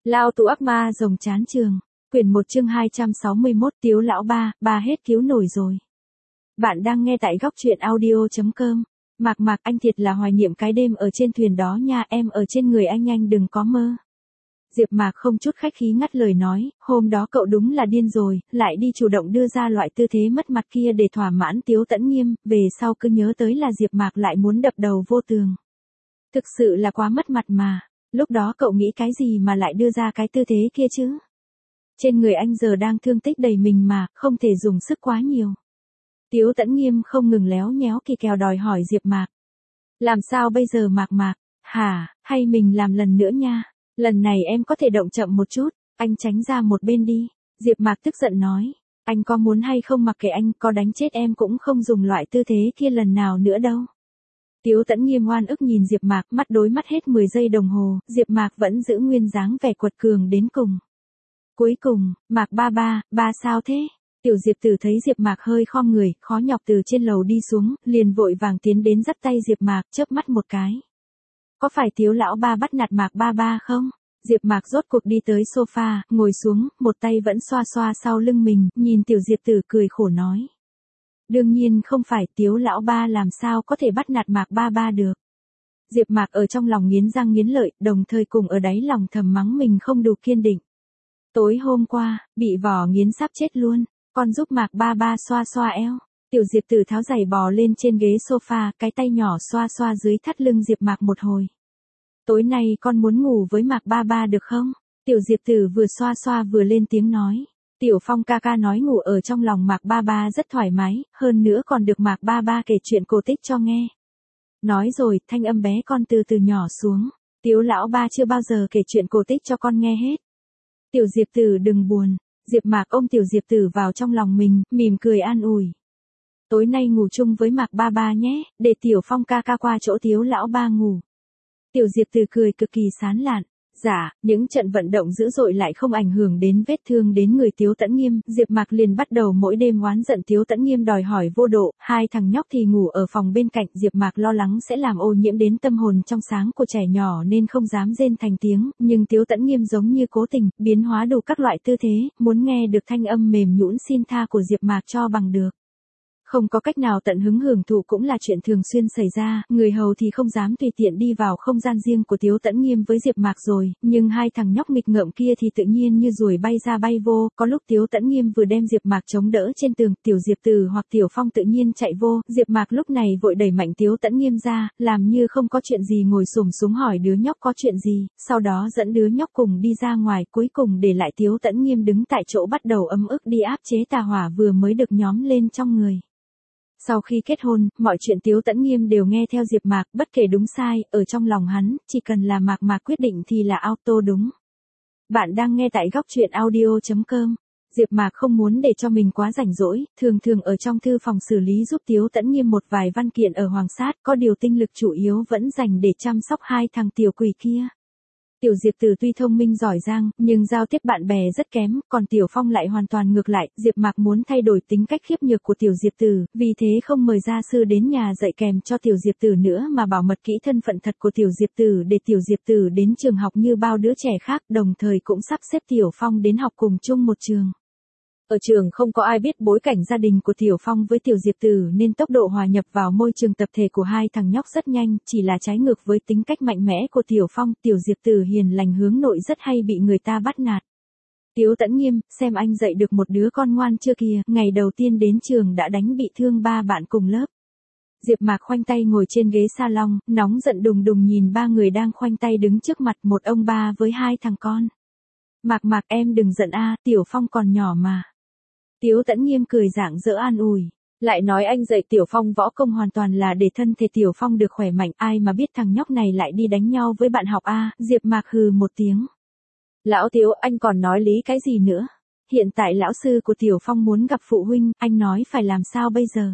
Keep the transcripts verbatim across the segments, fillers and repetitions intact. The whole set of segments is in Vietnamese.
Lao tù ác ma rồng chán trường. Quyển một chương hai trăm sáu mươi mốt Tiếu lão ba, ba hết cứu nổi rồi. Bạn đang nghe tại góc truyện audio chấm com. Mạc Mạc, anh thiệt là hoài niệm cái đêm ở trên thuyền đó nha, em ở trên người anh anh đừng có mơ. Diệp Mạc không chút khách khí ngắt lời nói, hôm đó cậu đúng là điên rồi, lại đi chủ động đưa ra loại tư thế mất mặt kia để thỏa mãn Tiếu Tẫn Nghiêm, về sau cứ nhớ tới là Diệp Mạc lại muốn đập đầu vô tường. Thực sự là quá mất mặt mà, lúc đó cậu nghĩ cái gì mà lại đưa ra cái tư thế kia chứ? Trên người anh giờ đang thương tích đầy mình mà, không thể dùng sức quá nhiều. Tiếu Tẫn Nghiêm không ngừng léo nhéo kỳ kèo đòi hỏi Diệp Mạc. Làm sao bây giờ Mạc Mạc, hả, hay mình làm lần nữa nha, lần này em có thể động chậm một chút, anh tránh ra một bên đi. Diệp Mạc tức giận nói, anh có muốn hay không mặc kệ anh, có đánh chết em cũng không dùng loại tư thế kia lần nào nữa đâu. Tiếu Tẫn Nghiêm ngoan ức nhìn Diệp Mạc, mắt đối mắt hết mười giây đồng hồ, Diệp Mạc vẫn giữ nguyên dáng vẻ quật cường đến cùng. Cuối cùng, Mạc ba ba, ba sao thế? Tiểu Diệp Tử thấy Diệp Mạc hơi khom người, khó nhọc từ trên lầu đi xuống, liền vội vàng tiến đến dắt tay Diệp Mạc, chớp mắt một cái. Có phải Tiếu lão ba bắt nạt Mạc ba ba không? Diệp Mạc rốt cuộc đi tới sofa, ngồi xuống, một tay vẫn xoa xoa sau lưng mình, nhìn Tiểu Diệp Tử cười khổ nói. Đương nhiên không phải, Tiếu lão ba làm sao có thể bắt nạt Mạc ba ba được. Diệp Mạc ở trong lòng nghiến răng nghiến lợi, đồng thời cùng ở đáy lòng thầm mắng mình không đủ kiên định. Tối hôm qua, bị vỏ nghiến sắp chết luôn, con giúp Mạc ba ba xoa xoa eo. Tiểu Diệp Tử tháo giày bò lên trên ghế sofa, cái tay nhỏ xoa xoa dưới thắt lưng Diệp Mạc một hồi. Tối nay con muốn ngủ với Mạc ba ba được không? Tiểu Diệp Tử vừa xoa xoa vừa lên tiếng nói. Tiểu Phong ca ca nói ngủ ở trong lòng Mạc ba ba rất thoải mái, hơn nữa còn được Mạc ba ba kể chuyện cổ tích cho nghe. Nói rồi, thanh âm bé con từ từ nhỏ xuống. Tiếu lão ba chưa bao giờ kể chuyện cổ tích cho con nghe hết. Tiểu Diệp Tử đừng buồn. Diệp Mạc ôm Tiểu Diệp Tử vào trong lòng mình, mỉm cười an ủi. Tối nay ngủ chung với Mạc ba ba nhé, để Tiểu Phong ca ca qua chỗ Tiếu lão ba ngủ. Tiểu Diệp Tử cười cực kỳ sán lạn. Dạ, những trận vận động dữ dội lại không ảnh hưởng đến vết thương đến người Tiếu Tẫn Nghiêm, Diệp Mạc liền bắt đầu mỗi đêm oán giận Tiếu Tẫn Nghiêm đòi hỏi vô độ, hai thằng nhóc thì ngủ ở phòng bên cạnh, Diệp Mạc lo lắng sẽ làm ô nhiễm đến tâm hồn trong sáng của trẻ nhỏ nên không dám rên thành tiếng, nhưng Tiếu Tẫn Nghiêm giống như cố tình, biến hóa đủ các loại tư thế, muốn nghe được thanh âm mềm nhũn xin tha của Diệp Mạc cho bằng được. Không có cách nào tận hứng hưởng thụ cũng là chuyện thường xuyên xảy ra, người hầu thì không dám tùy tiện đi vào không gian riêng của Tiếu Tẫn Nghiêm với Diệp Mạc rồi, nhưng hai thằng nhóc nghịch ngợm kia thì tự nhiên như ruồi bay ra bay vô, có lúc Tiếu Tẫn Nghiêm vừa đem Diệp Mạc chống đỡ trên tường, Tiểu Diệp Tử hoặc Tiểu Phong tự nhiên chạy vô, Diệp Mạc lúc này vội đẩy mạnh Tiếu Tẫn Nghiêm ra, làm như không có chuyện gì ngồi xổm xuống hỏi đứa nhóc có chuyện gì, sau đó dẫn đứa nhóc cùng đi ra ngoài, cuối cùng để lại Tiếu Tẫn Nghiêm đứng tại chỗ bắt đầu ấm ức đi áp chế tà hỏa vừa mới được nhóm lên trong người. Sau khi kết hôn, mọi chuyện Tiếu Tẫn Nghiêm đều nghe theo Diệp Mạc, bất kể đúng sai, ở trong lòng hắn, chỉ cần là Mạc Mạc quyết định thì là auto đúng. Bạn đang nghe tại góc truyện audio chấm com. Diệp Mạc không muốn để cho mình quá rảnh rỗi, thường thường ở trong thư phòng xử lý giúp Tiếu Tẫn Nghiêm một vài văn kiện ở Hoàng Sát, có điều tinh lực chủ yếu vẫn dành để chăm sóc hai thằng tiểu quỷ kia. Tiểu Diệp Tử tuy thông minh giỏi giang, nhưng giao tiếp bạn bè rất kém, còn Tiểu Phong lại hoàn toàn ngược lại, Diệp Mạc muốn thay đổi tính cách khiếp nhược của Tiểu Diệp Tử, vì thế không mời gia sư đến nhà dạy kèm cho Tiểu Diệp Tử nữa mà bảo mật kỹ thân phận thật của Tiểu Diệp Tử để Tiểu Diệp Tử đến trường học như bao đứa trẻ khác, đồng thời cũng sắp xếp Tiểu Phong đến học cùng chung một trường. Ở trường không có ai biết bối cảnh gia đình của Tiểu Phong với Tiểu Diệp Tử nên tốc độ hòa nhập vào môi trường tập thể của hai thằng nhóc rất nhanh, chỉ là trái ngược với tính cách mạnh mẽ của Tiểu Phong, Tiểu Diệp Tử hiền lành hướng nội rất hay bị người ta bắt nạt. Tiếu Tẫn Nghiêm, xem anh dạy được một đứa con ngoan chưa kìa, ngày đầu tiên đến trường đã đánh bị thương ba bạn cùng lớp. Diệp Mạc khoanh tay ngồi trên ghế salon, nóng giận đùng đùng nhìn ba người đang khoanh tay đứng trước mặt, một ông ba với hai thằng con. Mạc Mạc em đừng giận a, Tiểu Phong còn nhỏ mà. Tiếu Tẫn Nghiêm cười rạng rỡ an ủi, lại nói anh dạy Tiểu Phong võ công hoàn toàn là để thân thể Tiểu Phong được khỏe mạnh, ai mà biết thằng nhóc này lại đi đánh nhau với bạn học a. Diệp Mạc hừ một tiếng. Lão Tiếu, anh còn nói lý cái gì nữa? Hiện tại lão sư của Tiểu Phong muốn gặp phụ huynh, anh nói phải làm sao bây giờ?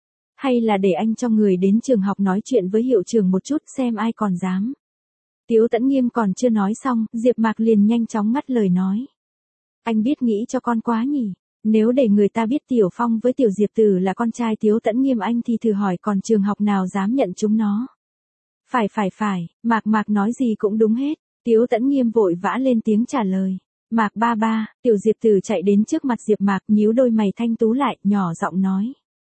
Hay là để anh cho người đến trường học nói chuyện với hiệu trưởng một chút xem ai còn dám? Tiếu Tẫn Nghiêm còn chưa nói xong, Diệp Mạc liền nhanh chóng ngắt lời nói. Anh biết nghĩ cho con quá nhỉ? Nếu để người ta biết Tiểu Phong với Tiểu Diệp Tử là con trai Tiếu Tẫn Nghiêm anh thì thử hỏi còn trường học nào dám nhận chúng nó. Phải phải phải, Mạc Mạc nói gì cũng đúng hết. Tiếu Tẫn Nghiêm vội vã lên tiếng trả lời. Mạc ba ba, tiểu Diệp Tử chạy đến trước mặt Diệp Mạc, nhíu đôi mày thanh tú lại, nhỏ giọng nói.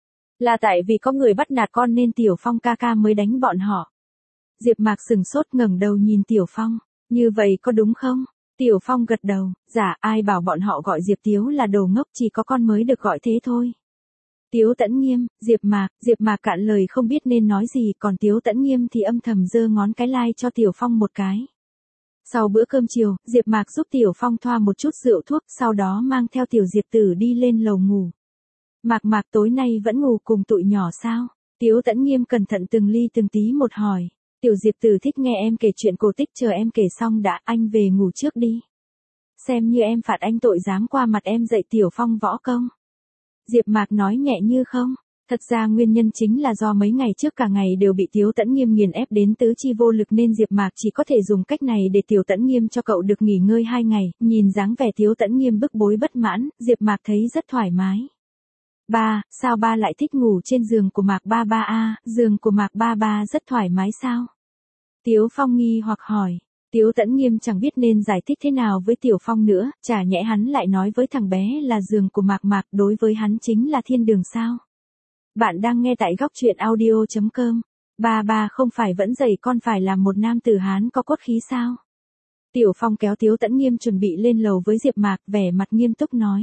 Là tại vì có người bắt nạt con nên Tiểu Phong ca ca mới đánh bọn họ. Diệp Mạc sừng sốt ngẩng đầu nhìn Tiểu Phong, như vậy có đúng không? Tiểu Phong gật đầu, dạ, ai bảo bọn họ gọi Diệp Tiếu là đồ ngốc, chỉ có con mới được gọi thế thôi. Tiếu Tẫn Nghiêm, Diệp Mạc, Diệp Mạc cạn lời không biết nên nói gì, còn Tiếu Tẫn Nghiêm thì âm thầm giơ ngón cái lai cho Tiểu Phong một cái. Sau bữa cơm chiều, Diệp Mạc giúp Tiểu Phong thoa một chút rượu thuốc, sau đó mang theo Tiểu Diệp Tử đi lên lầu ngủ. Mạc Mạc tối nay vẫn ngủ cùng tụi nhỏ sao? Tiếu Tẫn Nghiêm cẩn thận từng ly từng tí một hỏi. Tiểu Diệp Tử thích nghe em kể chuyện cổ tích, chờ em kể xong đã, anh về ngủ trước đi. Xem như em phạt anh tội dám qua mặt em dạy Tiểu Phong võ công. Diệp Mạc nói nhẹ như không. Thật ra nguyên nhân chính là do mấy ngày trước cả ngày đều bị Tiếu Tẫn Nghiêm nghiền ép đến tứ chi vô lực nên Diệp Mạc chỉ có thể dùng cách này để Tiểu Tẫn Nghiêm cho cậu được nghỉ ngơi hai ngày. Nhìn dáng vẻ Tiếu Tẫn Nghiêm bức bối bất mãn, Diệp Mạc thấy rất thoải mái. Ba, sao ba lại thích ngủ trên giường của Mạc ba ba a? Giường của Mạc ba ba rất thoải mái sao? Tiếu Phong nghi hoặc hỏi. Tiếu Tẫn Nghiêm chẳng biết nên giải thích thế nào với Tiểu Phong nữa, chả nhẽ hắn lại nói với thằng bé là giường của Mạc Mạc, đối với hắn chính là thiên đường sao? Bạn đang nghe tại góc truyện audio chấm com. Ba ba không phải vẫn dạy con phải làm một nam tử Hán có cốt khí sao? Tiểu Phong kéo Tiếu Tẫn Nghiêm chuẩn bị lên lầu với Diệp Mạc, vẻ mặt nghiêm túc nói.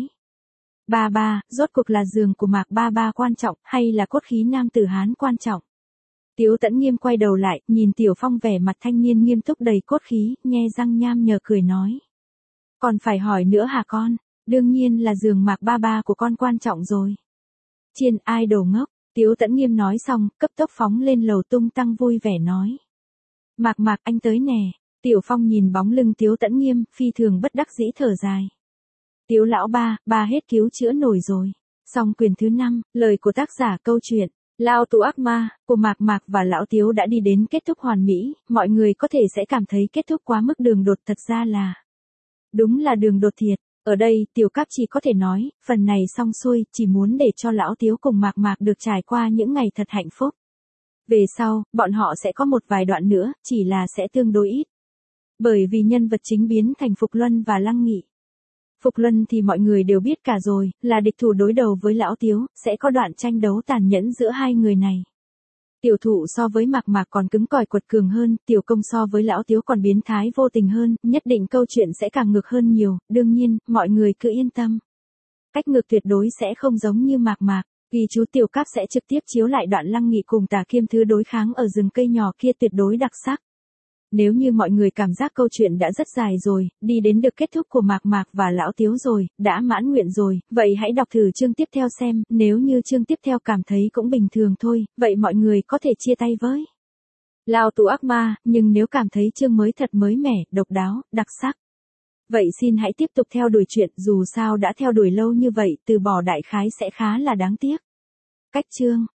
Ba ba, rốt cuộc là giường của Mạc ba ba quan trọng, hay là cốt khí nam tử Hán quan trọng? Tiếu Tẫn Nghiêm quay đầu lại, nhìn Tiểu Phong vẻ mặt thanh niên nghiêm túc đầy cốt khí, nhe răng nham nhở cười nói. Còn phải hỏi nữa hả con? Đương nhiên là giường Mạc ba ba của con quan trọng rồi. Chiên ai đồ ngốc, Tiếu Tẫn Nghiêm nói xong, cấp tốc phóng lên lầu tung tăng vui vẻ nói. Mạc Mạc anh tới nè. Tiểu Phong nhìn bóng lưng Tiếu Tẫn Nghiêm, phi thường bất đắc dĩ thở dài. Tiếu lão ba, ba hết cứu chữa nổi rồi. Xong quyển thứ năm, lời của tác giả câu chuyện. Lao tù ác ma, của Mạc Mạc và Lão Tiếu đã đi đến kết thúc hoàn mỹ, mọi người có thể sẽ cảm thấy kết thúc quá mức đường đột, thật ra là. Đúng là đường đột thiệt. Ở đây, Tiểu Cáp chỉ có thể nói, phần này xong xuôi, chỉ muốn để cho Lão Tiếu cùng Mạc Mạc được trải qua những ngày thật hạnh phúc. Về sau, bọn họ sẽ có một vài đoạn nữa, chỉ là sẽ tương đối ít. Bởi vì nhân vật chính biến thành Phục Luân và Lăng Nghị. Phục Luân thì mọi người đều biết cả rồi, là địch thủ đối đầu với Lão Tiếu, sẽ có đoạn tranh đấu tàn nhẫn giữa hai người này. Tiểu Thụ so với Mạc Mạc còn cứng cỏi quật cường hơn, Tiểu Công so với Lão Tiếu còn biến thái vô tình hơn, nhất định câu chuyện sẽ càng ngược hơn nhiều, đương nhiên, mọi người cứ yên tâm. Cách ngược tuyệt đối sẽ không giống như Mạc Mạc, vì chú Tiểu Cáp sẽ trực tiếp chiếu lại đoạn Lăng Nghị cùng Tả Kiêm Thứ đối kháng ở rừng cây nhỏ kia tuyệt đối đặc sắc. Nếu như mọi người cảm giác câu chuyện đã rất dài rồi, đi đến được kết thúc của Mạc Mạc và Lão Tiếu rồi, đã mãn nguyện rồi, vậy hãy đọc thử chương tiếp theo xem, nếu như chương tiếp theo cảm thấy cũng bình thường thôi, vậy mọi người có thể chia tay với Lao tù ác ma, nhưng nếu cảm thấy chương mới thật mới mẻ, độc đáo, đặc sắc. Vậy xin hãy tiếp tục theo đuổi chuyện, dù sao đã theo đuổi lâu như vậy, từ bỏ đại khái sẽ khá là đáng tiếc. Cách chương